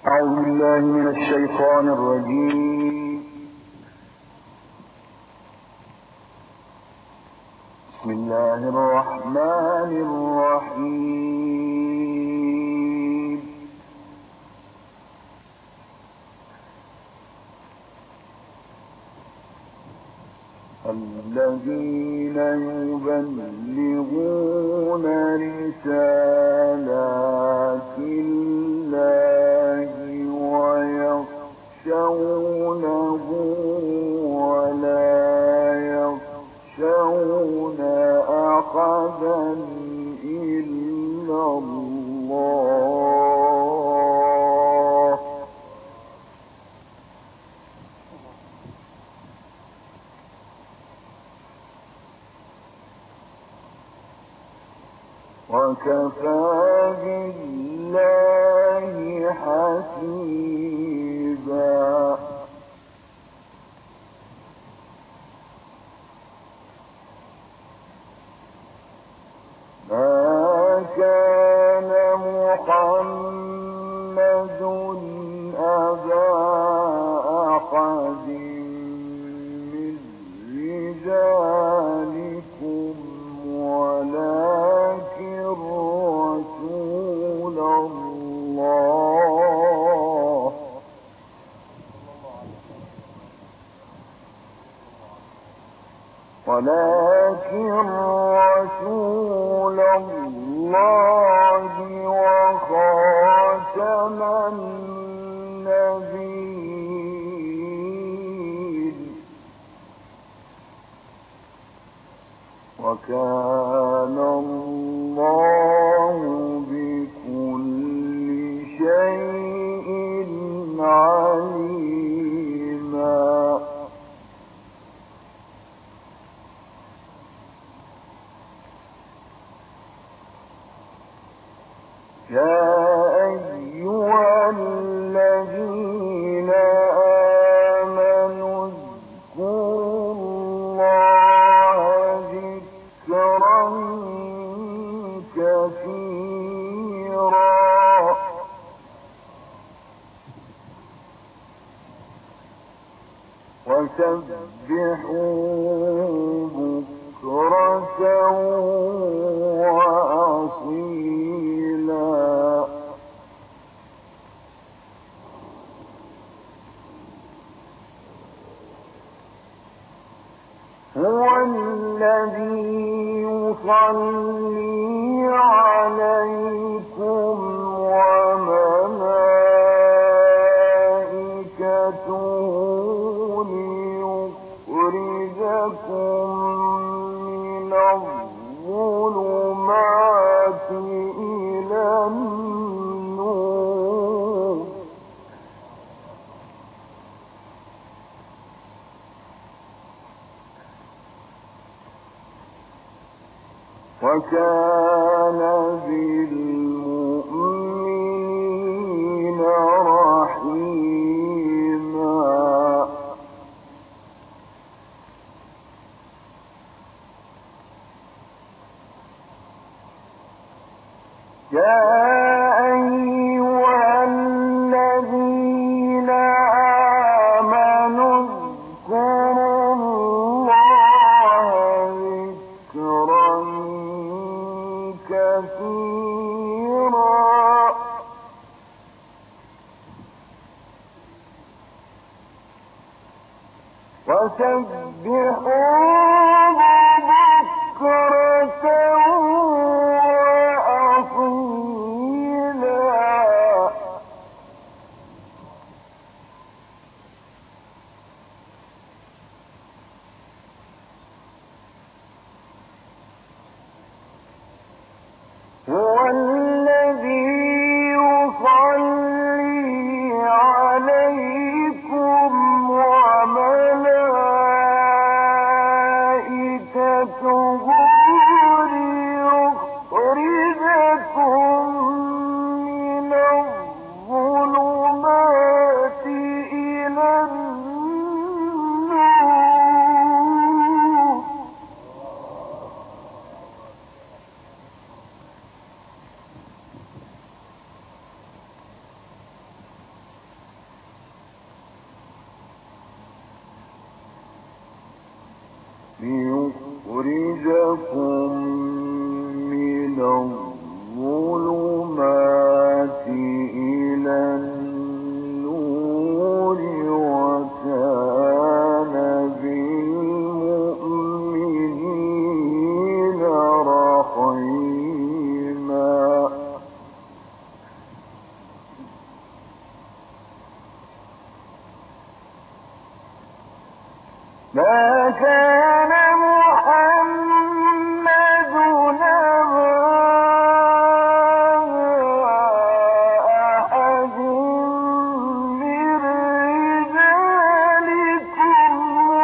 أعوذ بالله من الشيطان الرجيم. بسم الله الرحمن الرحيم. الذين يبلغون رسالات الله ويخشونه ولا يخشون أحدا إلا الله وكفى بالله حسيبا. ما كان محمد أبا أحد من رجالكم ولكن رسول الله وخاتم النبيين وكان الله بكل شيء عليما. يا أيها الذين آمنوا اذكروا الله ذكرا كثيرا وسبحوه بكرة وأصيلا. هو الذي يصلي عليكم وملائكته ليخرجكم من الظلمات إلى النور وكان بالمؤمنين رحيما. يا أيها الذين آمنوا اذكروا الله ذكرا كثيرا وسبحوه بكرة وأصيلا. هو الذي يصلي عليكم وملائكته ليخرجكم من الظلمات إلى النور وكان بالمؤمنين رحيما. ما كان محمد أبا أحد من رجالكم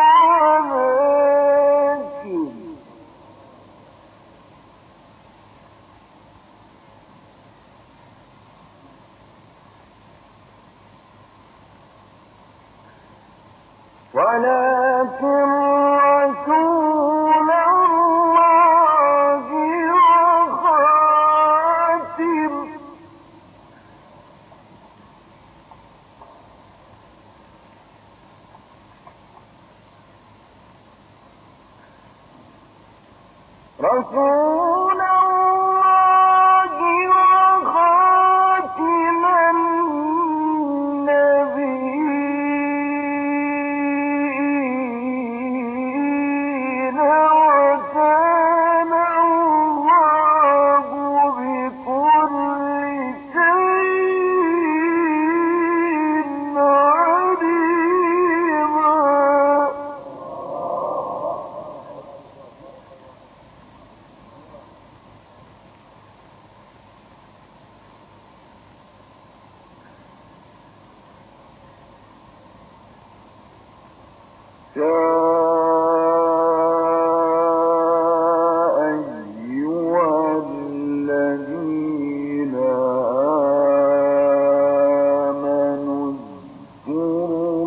ولكن رسول الله وخاتم رسول الله وخاتم النبيين وكان الله بكل شيء عليما. يا أيها الذين آمنوا اذكروا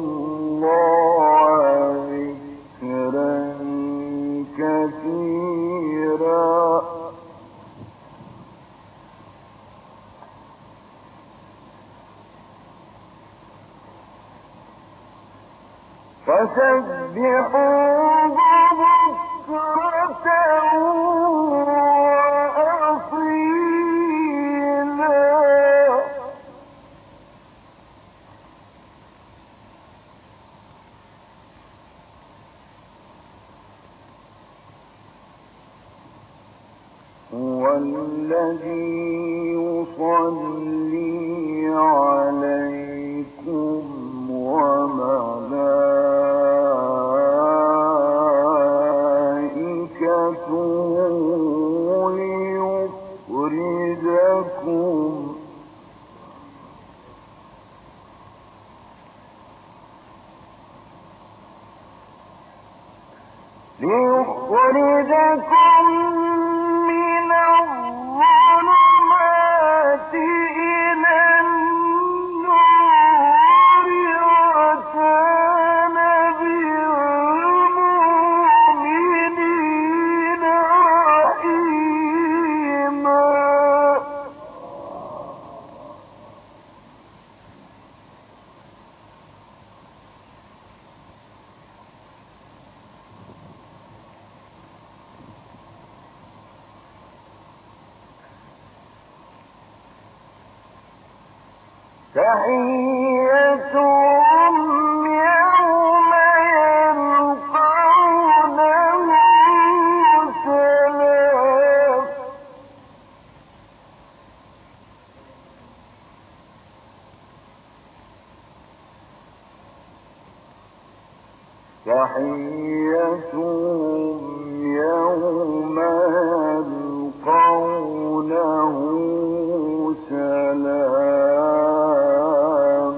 الله ذكرا كثيرا فسبحوه بكرة وأصيلا. هو الذي يصلي عليكم وملائكته ليخرجكم من الظلمات إلى النور وكان بالمؤمنين رحيما. تحيتهم يوم يلقونه سلام. تحيتهم يوم يلقونه سلام.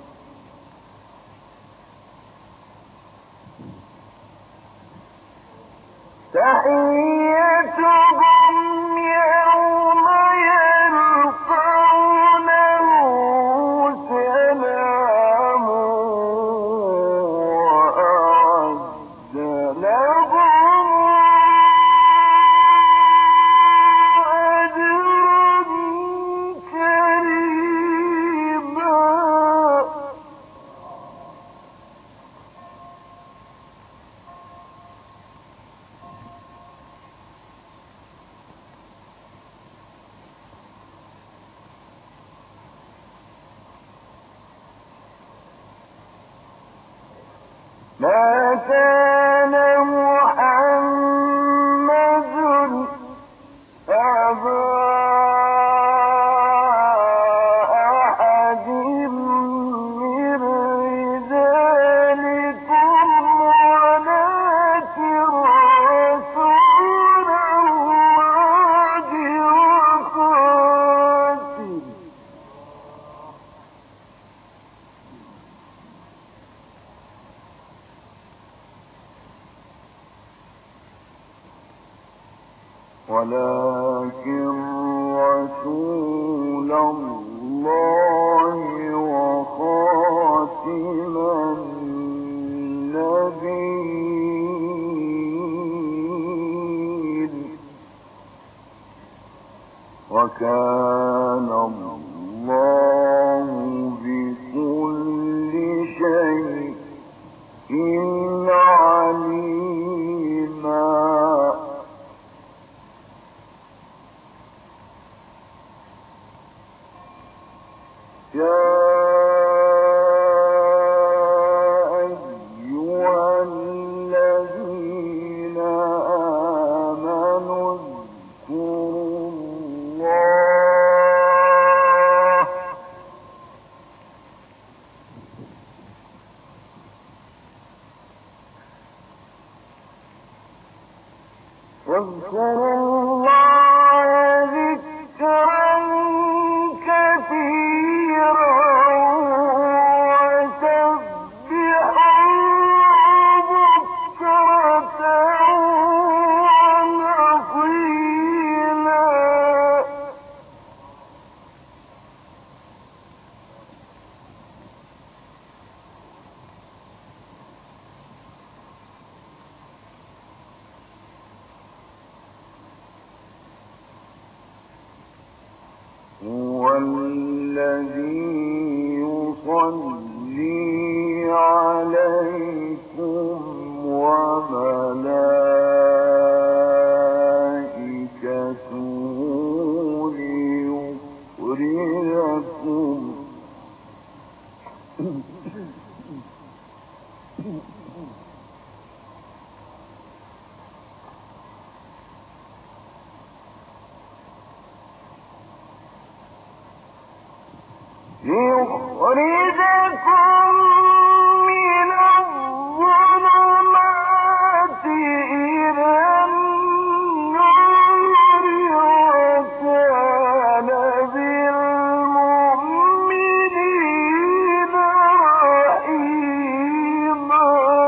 تحيتهم يوم يلقونه سلام وأعد لهم أجرا ما كان محمد أبا أحد من رجالكم ولكن رسول الله وخاتم النبيين وكان الله بكل شيء عليما يا أيها الذين آمنوا اذكروا الله ذكرا كثيرا وسبحوا بكرة وأصيلا هو الذي يصلي عليكم وملائكته ليخرجكم من الظلمات إلى النور وكان بالمؤمنين رحيما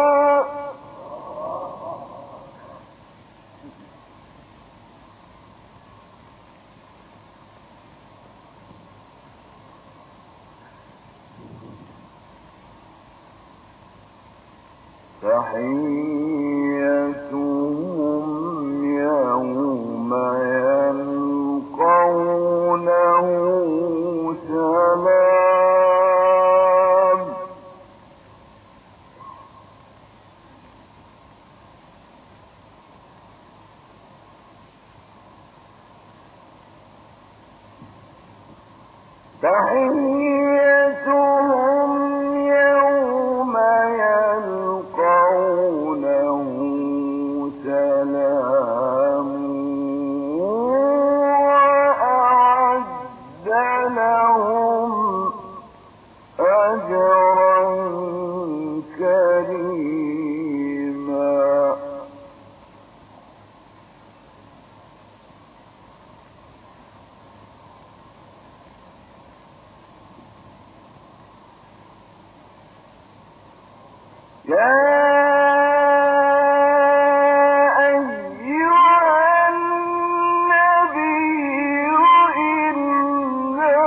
تحيتهم يوم يلقونه سلام تحيتهم يوم يلقونه سلام وأعد لهم أجرا كريما يا أيها النبي إنا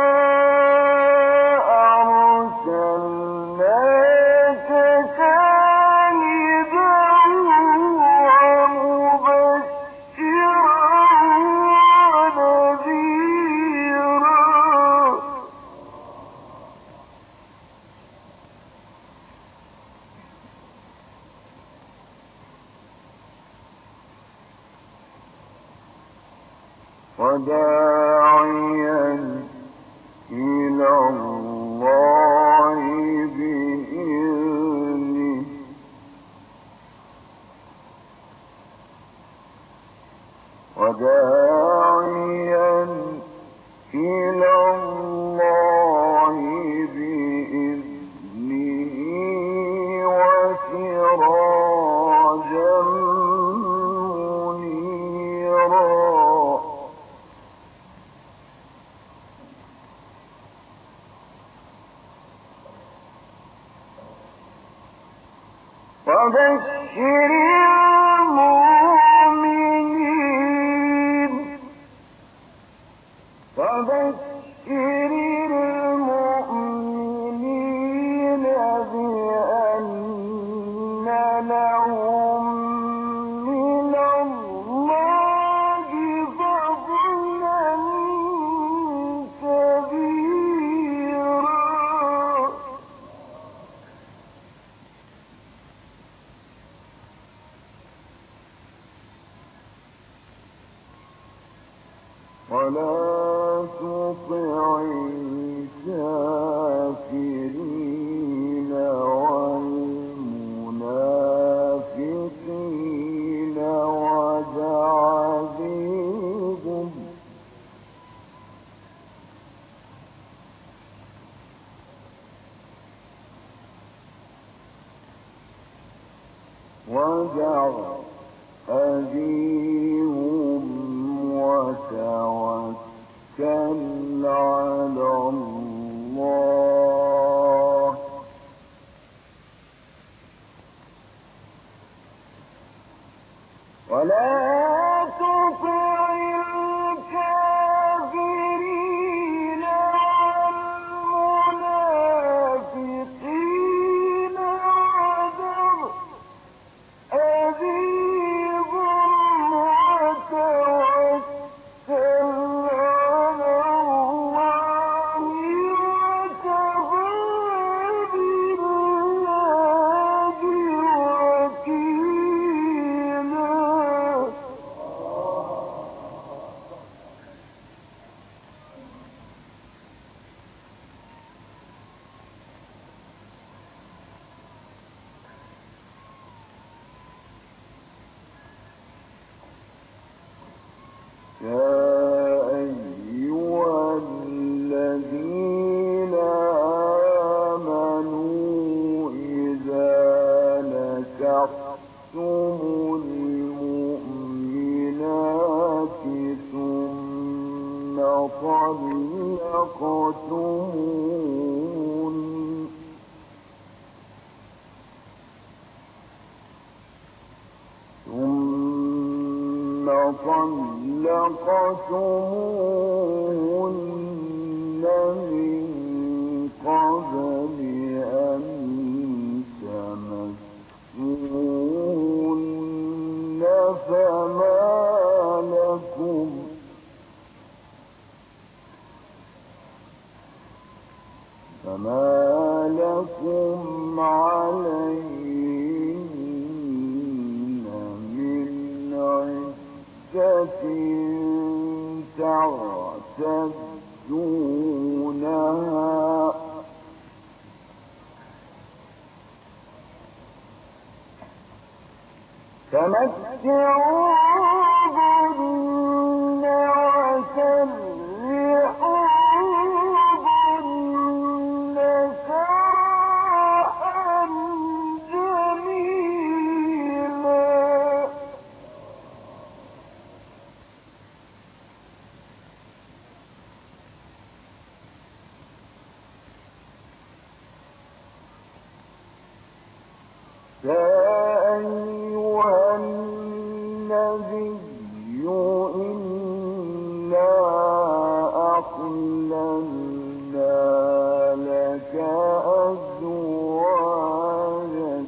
أرسلناك شاهدا ومبشرا ونذيرا وداعيا إلى الله بإذنه وبشر المؤمنين بأن لهم من الله فضلا كبيرا ولا تطع الكافرين والمنافقين ودع أذيهم وتوكل على الله ولا تطع الكافرين والمنافقين ودع أذيهم وتوكل على الله وكفى بالله وكيلا يا أيها الذين آمنوا إذا نكحتم المؤمنات ثم طلقتموهن من قبل أن تمسوهن فما لكم عليهن من عدة تعتدونها فمتعوهن وسرحوهن سراحا جميلا يا أيها النبي إنا أحللنا لك أزواجك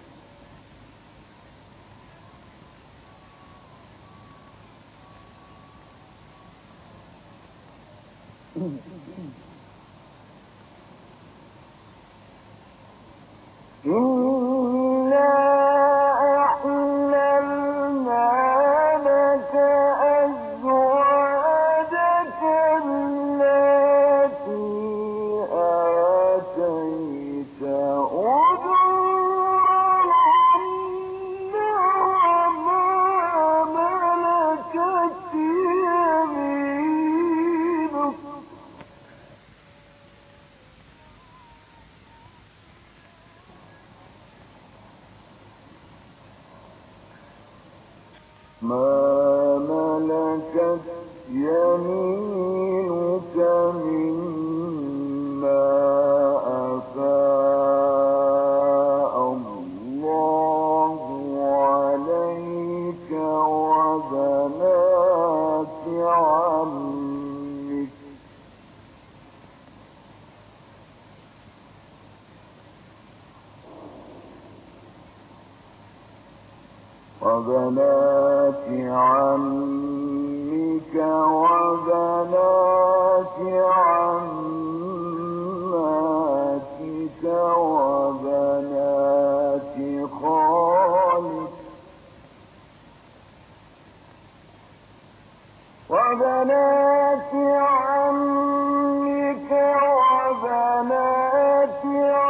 إنا أحللنا لك أزواجك التي آتيت أجورهن وما ملكت يمينك مما أفاء الله وبنات عمك وبنات عماتك وبنات خالك وبنات عمك وبنات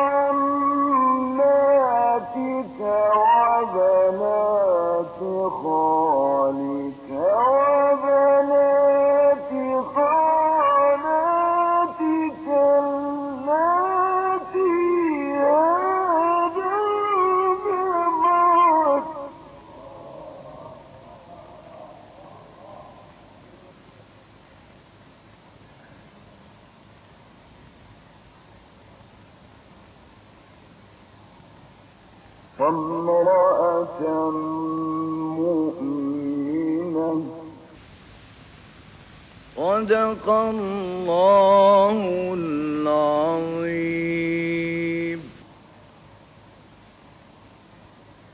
عماتك وبنات خالك وبنات خالاتك اللاتي هاجرن معك وامرأة مؤمنة. صدق الله العظيم.